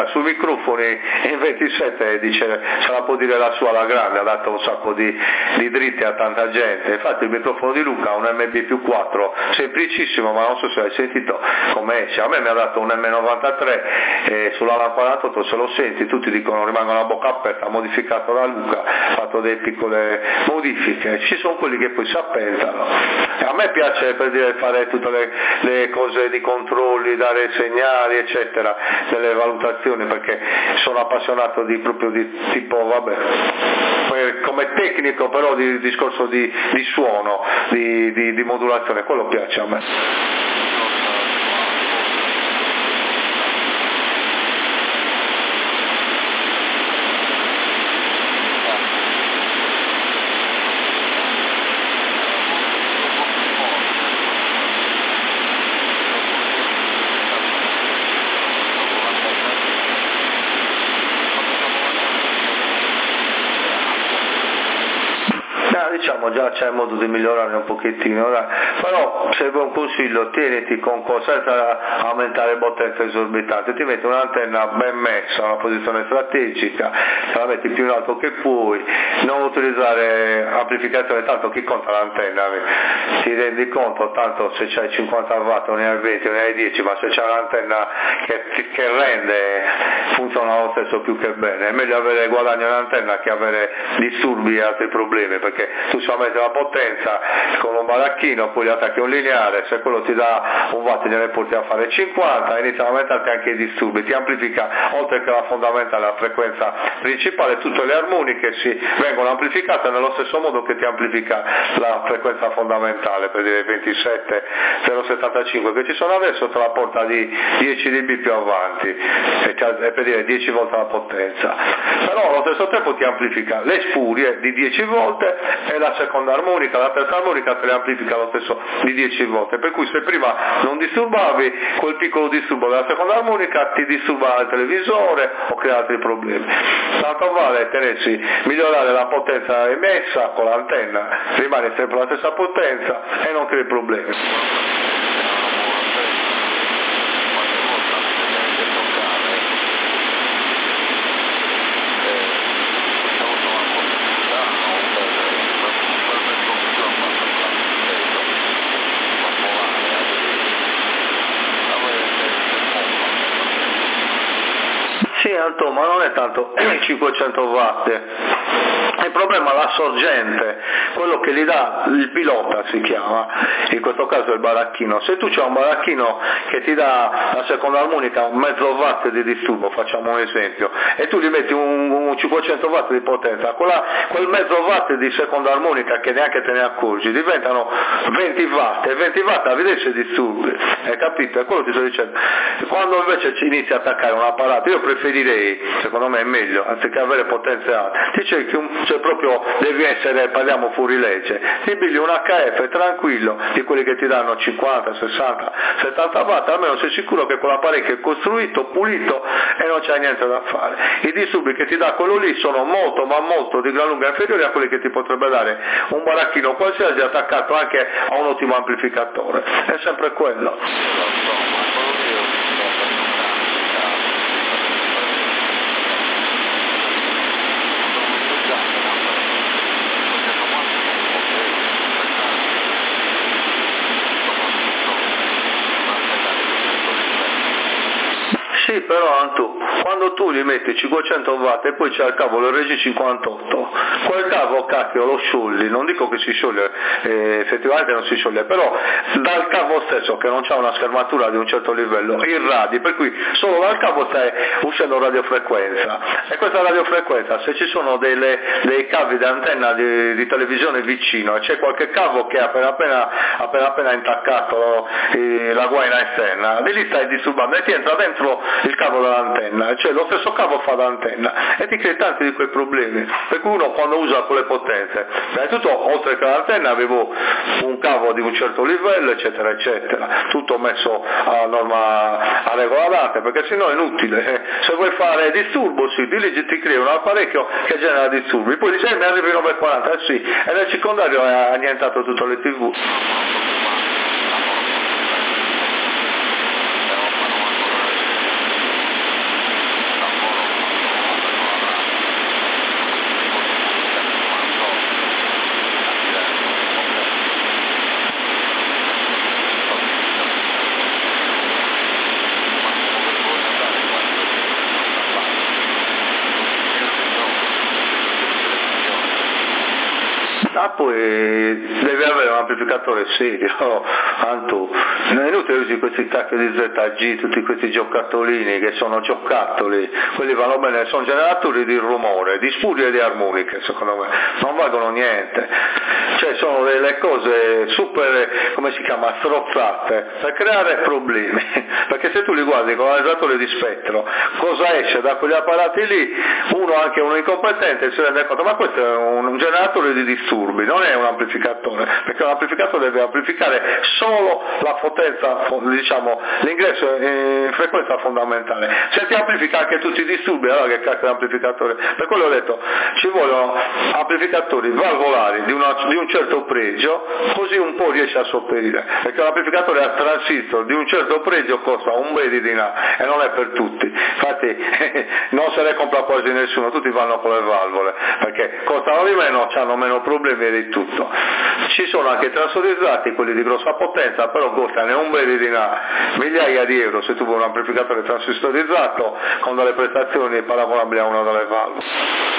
Sui microfoni in 27 dice, se la può dire la sua alla grande, ha dato un sacco di dritti a tanta gente. Infatti il microfono di Luca ha un MB+4 semplicissimo, ma non so se hai sentito come esce. A me mi ha dato un M93 e sull'Ala 48 se lo senti tutti dicono rimangono a bocca aperta, modificato da Luca, ha fatto delle piccole modifiche. Ci sono quelli che poi si appentano. E a me piace, per dire, fare tutte le cose di controlli, dare segnali eccetera, delle valutazioni, perché sono appassionato proprio di tipo, come tecnico, però di discorso di suono, di modulazione, quello piace a me. Diciamo già c'è modo di migliorare un pochettino, però se vuoi un consiglio tieniti con senza aumentare potenza esorbitante, ti metti un'antenna ben messa, una posizione strategica, la metti più in alto che puoi, non utilizzare amplificazione, tanto chi conta l'antenna, ti rendi conto, tanto se c'hai 50 watt non ne hai 20, non ne hai 10, ma se c'è un'antenna che rende funziona lo stesso più che bene, è meglio avere guadagno in antenna che avere disturbi e altri problemi, perché tu solamente la potenza con un baracchino, poi gli attacchi un lineare, se quello ti dà un watt gliene porti a fare 50, iniziano a aumentarti anche i disturbi, ti amplifica oltre che la fondamentale, la frequenza principale, tutte le armoniche vengono amplificate nello stesso modo che ti amplifica la frequenza fondamentale, per dire 27 075 che ci sono adesso, te la porta di 10 dB più avanti, e per dire 10 volte la potenza, però allo stesso tempo ti amplifica le spurie di 10 volte e la seconda armonica, la terza armonica te le amplifica lo stesso di 10 volte, per cui se prima non disturbavi, quel piccolo disturbo della seconda armonica ti disturba il televisore o crea altri problemi. Tanto vale migliorare la potenza emessa con l'antenna, rimane sempre la stessa potenza e non crei problemi. Sì, Antonio, ma non è tanto 500 watt, il problema è la sorgente, quello che gli dà il pilota si chiama, in questo caso il baracchino. Se tu c'hai un baracchino che ti dà la seconda armonica un mezzo watt di disturbo, facciamo un esempio, e tu gli metti un 500 watt di potenza, quel mezzo watt di seconda armonica che neanche te ne accorgi, diventano 20 watt, e 20 watt a vedere se disturbi, hai capito? È quello che ti sto dicendo. Quando invece ci inizi a attaccare un apparato, io preferirei, secondo me è meglio, anziché avere potenze alte, ti cerchi proprio devi essere, parliamo fuori legge, ti pigli un HF tranquillo, di quelli che ti danno 50, 60, 70 watt, almeno sei sicuro che quell'apparecchio è costruito, pulito e non c'è niente da fare. I disturbi che ti dà quello lì sono molto, ma molto di gran lunga inferiori a quelli che ti potrebbe dare un baracchino qualsiasi attaccato anche a un ottimo amplificatore, è sempre quello. Sì, però quando tu gli metti 500 watt e poi c'è il cavo del RG58, quel cavo cacchio lo sciogli, non dico che si scioglie, effettivamente non si scioglie, però dal cavo stesso che non c'ha una schermatura di un certo livello, irradi, per cui solo dal cavo stai uscendo radiofrequenza, e questa radiofrequenza, se ci sono dei cavi di antenna di televisione vicino e c'è qualche cavo che ha appena intaccato la guaina esterna, di lì stai disturbando e ti entra dentro il cavo dell'antenna, cioè lo stesso cavo fa l'antenna e ti crea tanti di quei problemi, per cui uno quando usa quelle potenze, innanzitutto oltre che l'antenna avevo un cavo di un certo livello eccetera eccetera, tutto messo a norma, a regola d'arte, perché sennò è inutile, se vuoi fare disturbo sì, di lì ti crea un apparecchio che genera disturbi, poi dici mi arrivi 940, sì, e nel secondario è annientato tutte le tv. poi devi avere un amplificatore serio, Antu. Non è inutile usi questi cacchio di ZG, tutti questi giocattolini che sono giocattoli, quelli vanno bene, sono generatori di rumore, di spurie e di armoniche, secondo me, non valgono niente, cioè sono delle cose super, come si chiama, strozzate, per creare problemi, perché se tu li guardi con l'analizzatore di spettro, cosa esce da quegli apparati lì, anche uno incompetente si rende conto, ma questo è un generatore di disturbi, non è un amplificatore, perché un amplificatore deve amplificare solo la potenza, diciamo, l'ingresso in frequenza fondamentale. Se ti amplifica anche tutti i disturbi, allora che cacchio di amplificatore? Per quello ho detto, ci vogliono amplificatori valvolari di un certo pregio, così un po' riesce a sopperire, perché l'amplificatore a transistor di un certo pregio costa un bel di dinà e non è per tutti, infatti non se ne compra quasi nessuno, tutti vanno con le valvole, perché costano di meno, hanno meno problemi e di tutto. Ci sono anche transistorizzati, quelli di grossa potenza, però costano un bel di dinà, migliaia di euro se tu vuoi un amplificatore transistorizzato con delle prestazioni paragonabili a una delle valvole.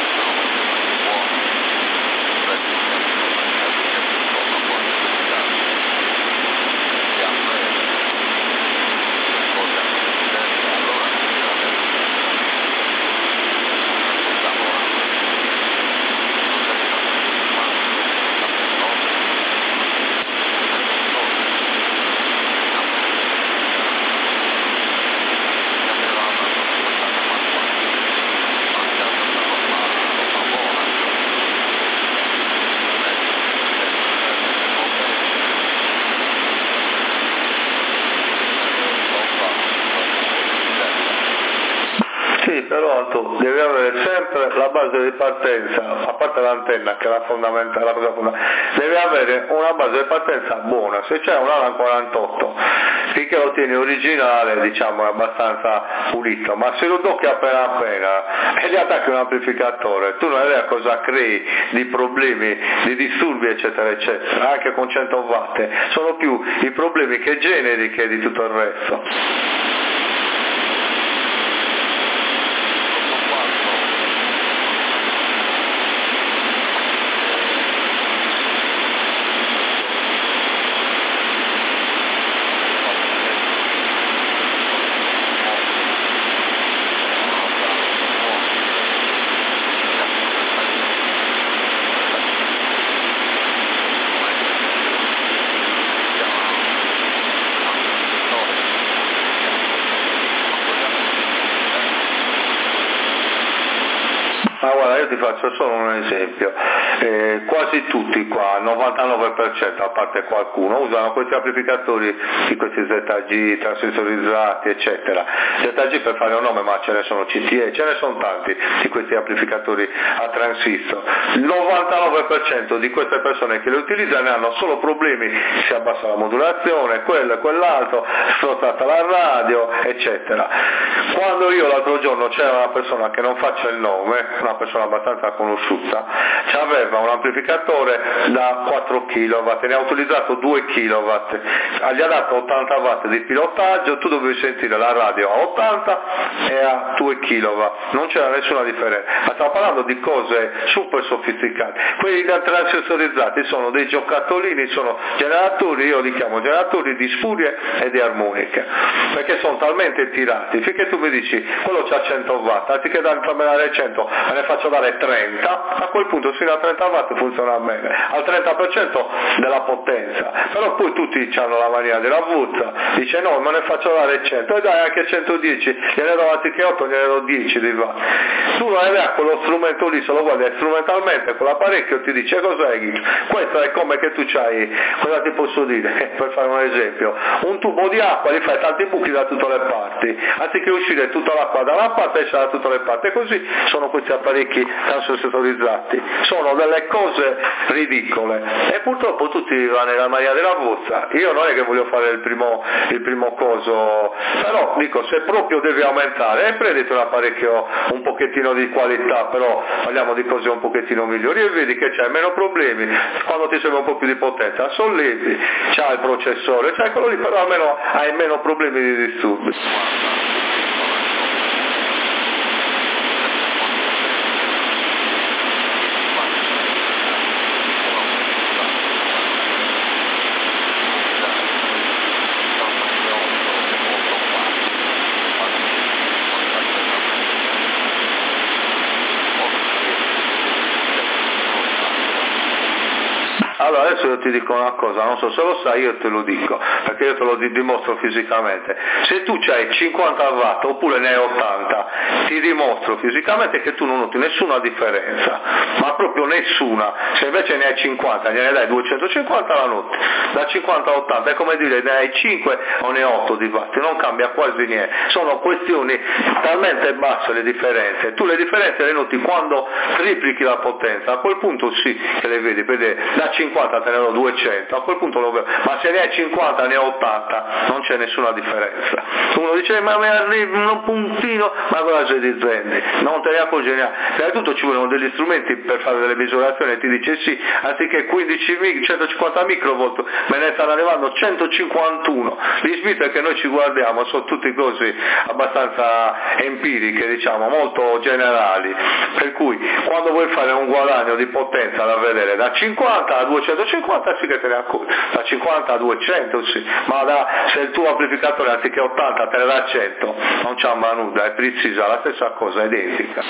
Però tu devi avere sempre la base di partenza, a parte l'antenna che è la fondamentale, la cosa fondamentale, devi avere una base di partenza buona. Se c'è un ALAN 48 finché lo tieni originale, diciamo, è abbastanza pulito, ma se lo tocchi appena e gli attacchi un amplificatore, tu non vedi cosa crei di problemi, di disturbi eccetera eccetera, anche con 100 watt, sono più i problemi che generi che di tutto il resto. Ma guarda, io ti faccio solo un esempio, quasi tutti qua, il 99%, a parte qualcuno, usano questi amplificatori di questi ZG transistorizzati eccetera, ZG per fare un nome, ma ce ne sono CTE, ce ne sono tanti di questi amplificatori a transistor. Il 99% di queste persone che li utilizzano ne hanno solo problemi, si abbassa la modulazione, quello e quell'altro, strozzata la radio eccetera. Quando io l'altro giorno c'era una persona che non faccio il nome, una persona abbastanza conosciuta, aveva un amplificatore da 4 kW, ne ha utilizzato 2 kW, gli ha dato 80 watt di pilotaggio, tu dovevi sentire la radio a 80 e a 2 kW, non c'era nessuna differenza, ma stiamo parlando di cose super sofisticate. Quelli transistorizzati sono dei giocattolini, sono generatori, io li chiamo generatori di spurie e di armoniche, perché sono talmente tirati, finché tu mi dici quello c'ha 100 watt, anziché farmi dare 100 me ne faccio dare 30, a quel punto fino a 30 watt funziona bene, al 30% della potenza, però poi tutti hanno la mania della vuzza, dice no, me ne faccio dare 100, e dai anche 110, gliene do anziché 8, gliene do 10 di watt. Tu non hai quello strumento lì, se lo guardi strumentalmente con l'apparecchio ti dice cos'è, questo è come che tu c'hai, cosa ti posso dire, per fare un esempio, un tubo di acqua, gli fai tanti buchi da tutte le parti, anziché uscire tutta l'acqua da una parte esce da tutte le parti, e così sono questi apparecchi transistorizzati, sono delle cose ridicole e purtroppo tutti vanno nella maglia della vuzza. Io non è che voglio fare il primo coso, però dico, se proprio devi aumentare prenditi un apparecchio un pochettino di qualità, però parliamo di cose un pochettino migliori e vedi che c'hai meno problemi, quando ti serve un po' più di potenza sollevi, c'hai il processore, c'hai quello lì, però almeno hai meno problemi di disturbi. Allora adesso io ti dico una cosa, non so se lo sai, io te lo dico, perché io te lo dimostro fisicamente. Se tu hai 50 watt oppure ne hai 80, ti dimostro fisicamente che tu non noti nessuna differenza, ma proprio nessuna. Se invece ne hai 50, ne dai 250, la noti. Da 50 a 80 è come dire ne hai 5 o ne hai 8 di watt, non cambia quasi niente. Sono questioni talmente basse le differenze. Tu le differenze le noti quando triplichi la potenza, a quel punto sì che le vedi, da 50 te ne do 200, a quel punto lo vedo, ma se ne hai 50 ne hai 80 non c'è nessuna differenza. Uno dice ma mi arriva un puntino, ma cosa c'è di zendi? Non te ne accorgi neanche. Prima di tutto ci vogliono degli strumenti per fare delle misurazioni e ti dice sì, anziché 150 microvolt me ne stanno arrivando 151. Gli smeter che noi ci guardiamo sono tutti cose abbastanza empiriche, diciamo, molto generali, per cui quando vuoi fare un guadagno di potenza da vedere da 50 a 250 sì che te ne accorgi, da 50 a 200 sì, ma se il tuo amplificatore anziché 80 te ne dà 100 non c'ha ma nulla, è precisa, la stessa cosa, identica.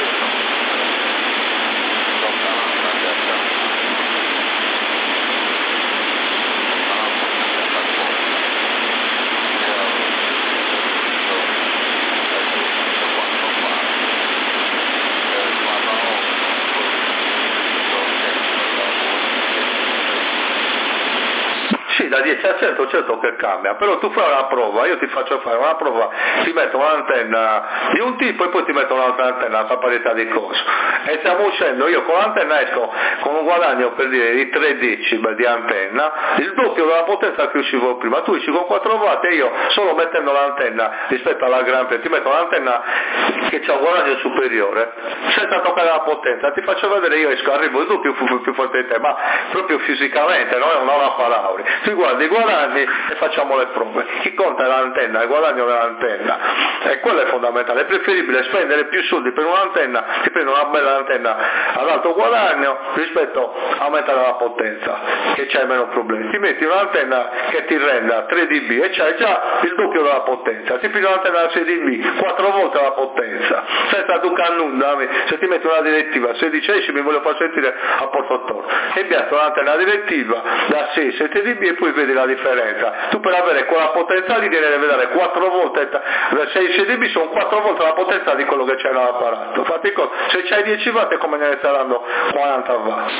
Sì, da 10 a 100 certo che cambia, però tu fai una prova, io ti faccio fare una prova, ti metto un'antenna di un tipo e poi ti metto un'altra antenna a parità di costo e stiamo uscendo, io con l'antenna esco con un guadagno per dire di 3 decibel di antenna, il doppio della potenza che uscivo prima, tu esci con 4 watt e io solo mettendo l'antenna rispetto alla Gran Prix ti metto un'antenna che c'ha un guadagno superiore senza toccare la potenza, ti faccio vedere, io esco, arrivo il doppio più forte di te, ma proprio fisicamente, non a parole. Tu guardi i guadagni e facciamo le prove. Chi conta è l'antenna, il guadagno dell'antenna, e quello è fondamentale. È preferibile spendere più soldi per un'antenna, ti prendi una bella antenna ad alto guadagno rispetto a aumentare la potenza, che c'hai meno problemi. Ti metti un'antenna che ti renda 3 dB e c'hai già il doppio della potenza, ti prendi un'antenna da 6 dB, 4 volte la potenza, senza toccare nulla. Se ti metti una direttiva 16 mi voglio far sentire a Porto Torre e piazzo un'antenna direttiva da 6-7 dB e poi vedi la differenza. Tu per avere quella potenza lì devi vedere 4 volte, da 6 dB sono 4 volte la potenza di quello che c'è nell'apparato. Fatti conto, se c'hai 10 watt è come ne stai dando 40 watt.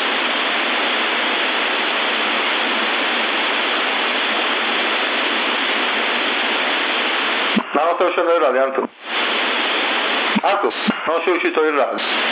Ma non stai uscendo il radio, Anto? Anto, non sei uscito il radio?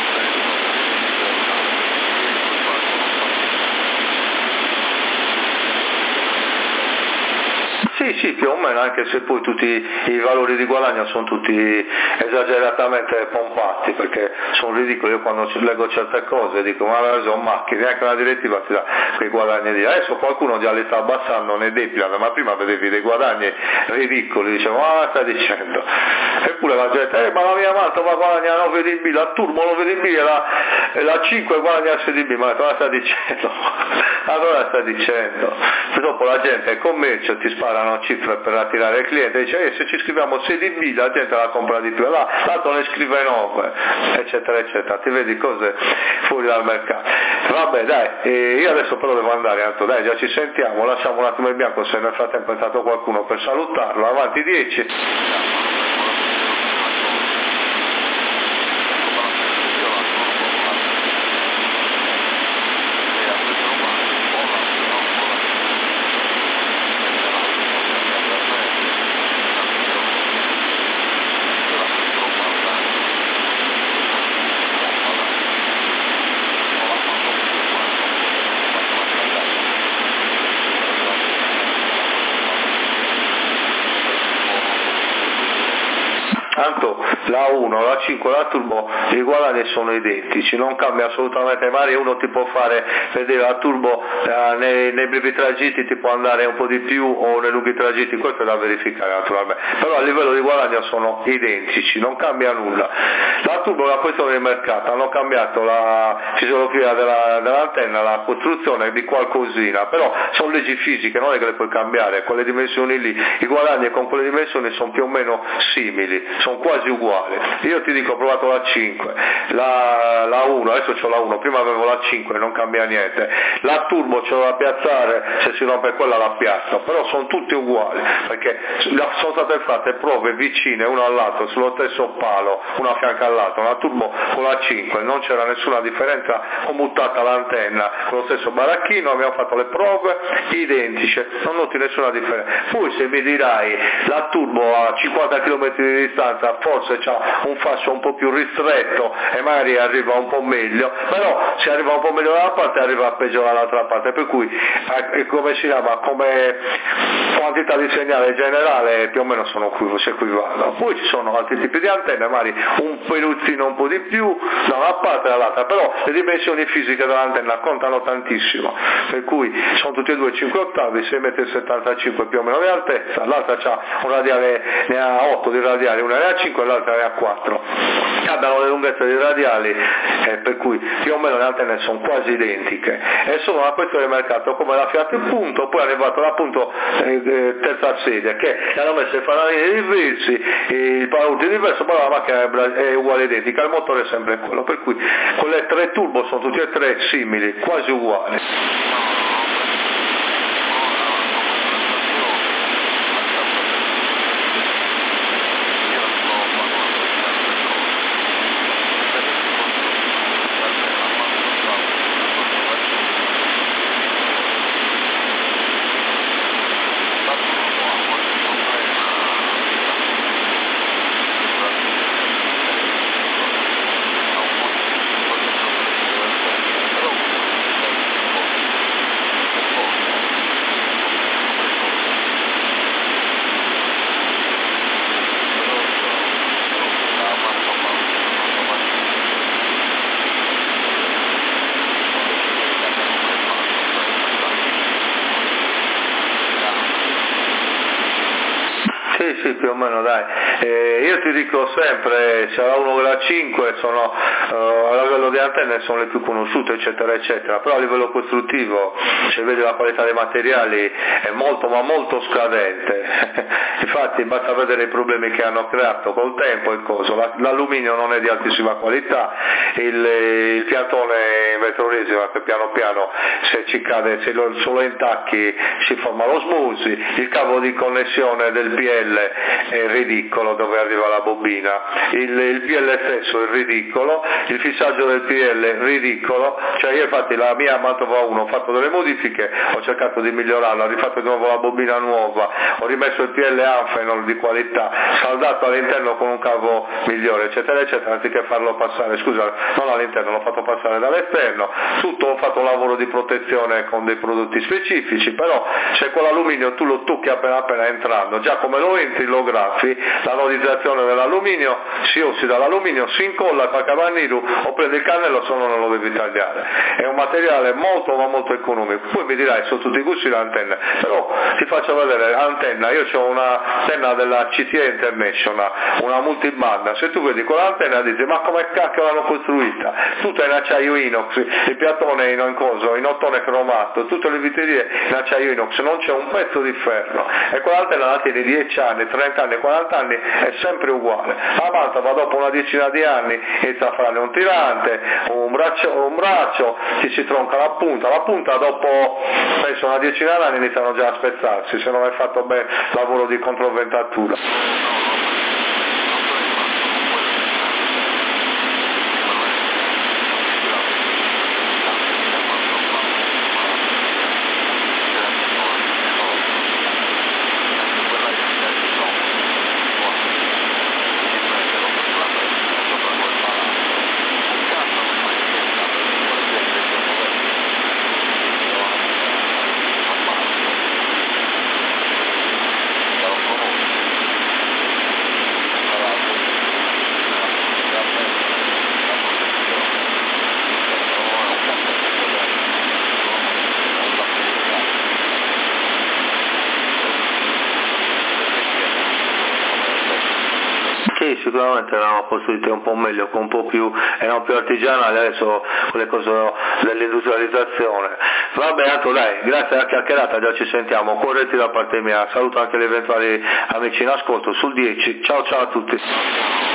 Sì, più o meno, anche se poi tutti i valori di guadagno sono tutti esageratamente pompati, perché sono ridicoli. Io quando leggo certe cose dico ma sono macchine, neanche una direttiva ti dà quei guadagni di adesso, qualcuno già li sta abbassando, ne depilano, ma prima vedevi dei guadagni ridicoli, dicevo ma stai dicendo? Eppure la gente, ma la mia malta va guadagna 9 dB, la turbo 9 dB e la 5 guadagna 6 dB, ma cosa sta dicendo? Allora sta dicendo? Dopo la gente al commercio ti sparano cifre per attirare il cliente, dice se ci scriviamo 6 dB la gente la compra di più, l'altro ne scrive 9, eccetera eccetera, ti vedi cose fuori dal mercato. Vabbè dai, io adesso però devo andare, Anto, dai, già ci sentiamo, lasciamo un attimo il bianco se nel frattempo è entrato qualcuno per salutarlo, avanti 10. Tanto la 1, la 5, la turbo, i guadagni sono identici, non cambia assolutamente, magari uno ti può fare vedere la turbo nei brevi tragitti ti può andare un po' di più o nei lunghi tragitti, questo è da verificare naturalmente, però a livello di guadagno sono identici, non cambia nulla. La turbo è una questione di mercato, hanno cambiato la fisiologia dell'antenna, la costruzione di qualcosina, però sono leggi fisiche, non è che le puoi cambiare, quelle dimensioni lì, i guadagni con quelle dimensioni sono più o meno simili, sono quasi uguali. Io ti dico ho provato la 5, la 1, adesso c'ho la 1, prima avevo la 5, non cambia niente, la turbo ce la piazzare, se si rompe quella la piazzo, però sono tutti uguali, perché sono state fatte prove vicine una all'altro, sullo stesso palo, una a fianco all'altra, una turbo con la 5, non c'era nessuna differenza, ho buttata l'antenna con lo stesso baracchino, abbiamo fatto le prove identiche, non noti nessuna differenza. Poi se mi dirai la turbo a 50 km di distanza forse c'ha un fascio un po' più ristretto e magari arriva un po' meglio, però se arriva un po' meglio da una parte arriva peggio dall'altra parte, per cui come si chiama, come quantità di segnale generale più o meno si equivalgono. Poi ci sono altri tipi di antenne, magari un peluzzino un po' di più da una parte e dall'altra, però le dimensioni fisiche dell'antenna contano tantissimo, per cui sono tutti e due 5 ottavi, 6,75 m più o meno di altezza, l'altra c'ha un radiale, ne ha 8 di radiali, una ne ha 5 e l'altra ne ha 4, abbiano le lunghezze di radiali, per cui più o meno le antenne sono quasi identiche, è solo una questione di mercato, come la Fiat Punto, poi è arrivato l'appunto terza serie, che le hanno messo i fanalini diversi, i paraurti diversi, però la macchina è uguale identica, il motore è sempre quello, per cui con le 3 turbo sono tutti e 3 simili, quasi uguali. Sì, più o meno dai. Io ti dico sempre, se la 1 e la 5 sono a livello di antenne sono le più conosciute, eccetera eccetera, però a livello costruttivo, se vedi la qualità dei materiali, è molto ma molto scadente. Infatti basta vedere i problemi che hanno creato col tempo e cosa. L'alluminio non è di altissima qualità, il piantone in vetroresina che piano piano se ci cade, se lo intacchi si forma l'osmosi, il cavo di connessione del PL è ridicolo dove arriva la bobina, il PL stesso è ridicolo, il fissaggio del PL è ridicolo, cioè io infatti la mia Mantova 1 ho fatto delle modifiche, ho cercato di migliorarla, ho rifatto di nuovo la bobina nuova, ho rimesso il PL Anfenol di qualità, saldato all'interno con un cavo migliore, eccetera eccetera, anziché farlo passare, scusa, non all'interno, l'ho fatto passare dall'esterno, tutto ho fatto un lavoro di protezione con dei prodotti specifici, però se con l'alluminio tu lo tocchi appena entrando, già come lo entri lo graffi, l'anodizzazione dell'alluminio, si ossida l'alluminio, si incolla fa cavanniru o prende il cannello se no non lo devi tagliare, è un materiale molto ma molto economico. Poi mi dirai sono tutti gusti l'antenna, però ti faccio vedere l'antenna, io ho un'antenna della CTA International, una multibanda, se tu vedi quell'antenna dici ma come cacchio l'hanno costruita, tutta in acciaio inox, il piattone in ottone cromato, tutte le vitrerie in acciaio inox, non c'è un pezzo di ferro, e quell'antenna la tieni 10 anni, 30 anni, 40 anni, è sempre uguale. La Mantova dopo una decina di anni inizia a fare un tirante, un braccio, si tronca la punta dopo penso una decina di anni iniziano già a spezzarsi, se non hai fatto bene lavoro di controventatura. Sì, sicuramente erano costruite un po' meglio, con un po' più, erano più artigianali, adesso con le cose dell'industrializzazione. Va bene, Anto, dai, grazie alla chiacchierata, già ci sentiamo, corretti da parte mia, saluto anche gli eventuali amici in ascolto, sul 10, ciao ciao a tutti.